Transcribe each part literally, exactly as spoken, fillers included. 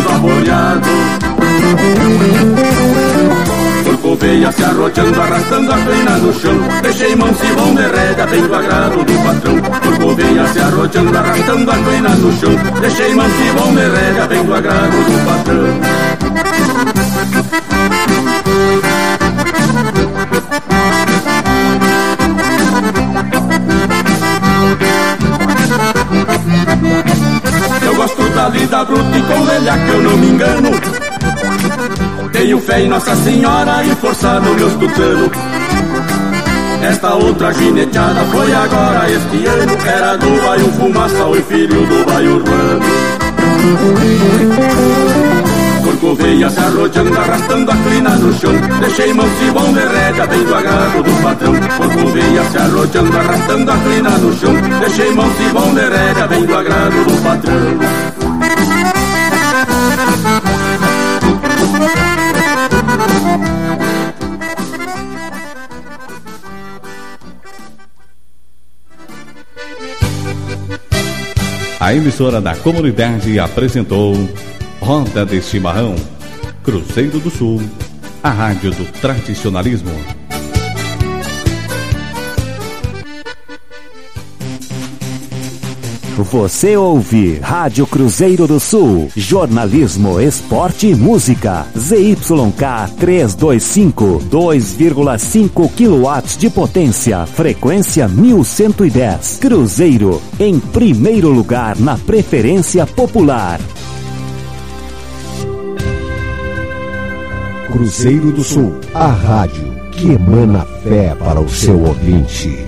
peso aboreado. Corcoveia se arroteando, arrastando a crina no chão. Deixei mansibão de rédea, bem do agrado do patrão. Corcoveia se arroteando, arrastando a crina no chão. Deixei mansibão de rédea, bem do agrado do patrão. Eu gosto da lida bruta e com velha que eu não me engano. Tenho fé em Nossa Senhora e força no meus tucanos. Esta outra gineteada foi agora este ano. Era do bairro Fumaça, o filho do bairro Urbano. Corcoveia se arroteando, arrastando a crina no chão. Deixei mansibão de rédea, bem do agrado do patrão. Corcoveia se arroteando, arrastando a crina no chão. Deixei mansibão de rédea, bem do agrado do patrão. A emissora da comunidade apresentou Roda de Chimarrão, Cruzeiro do Sul, a rádio do tradicionalismo. Você ouve Rádio Cruzeiro do Sul, jornalismo, esporte e música. Z Y K trezentos e vinte e cinco, dois vírgula cinco quilowatts de potência, frequência mil cento e dez. Cruzeiro, em primeiro lugar na preferência popular. Cruzeiro do Sul, a rádio que emana fé para o seu ouvinte.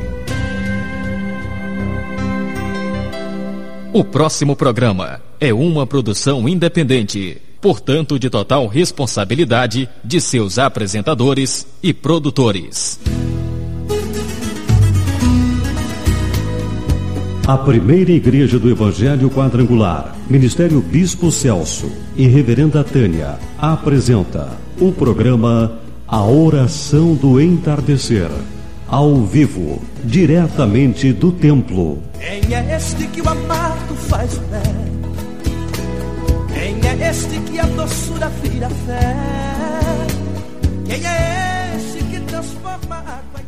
O próximo programa é uma produção independente, portanto de total responsabilidade de seus apresentadores e produtores. A primeira igreja do Evangelho Quadrangular, Ministério Bispo Celso e Reverenda Tânia, apresenta o programa A Oração do Entardecer, ao vivo, diretamente do templo. Quem é este que o amargo faz bem? Quem é este que a doçura vira fé? Quem é este que transforma a água em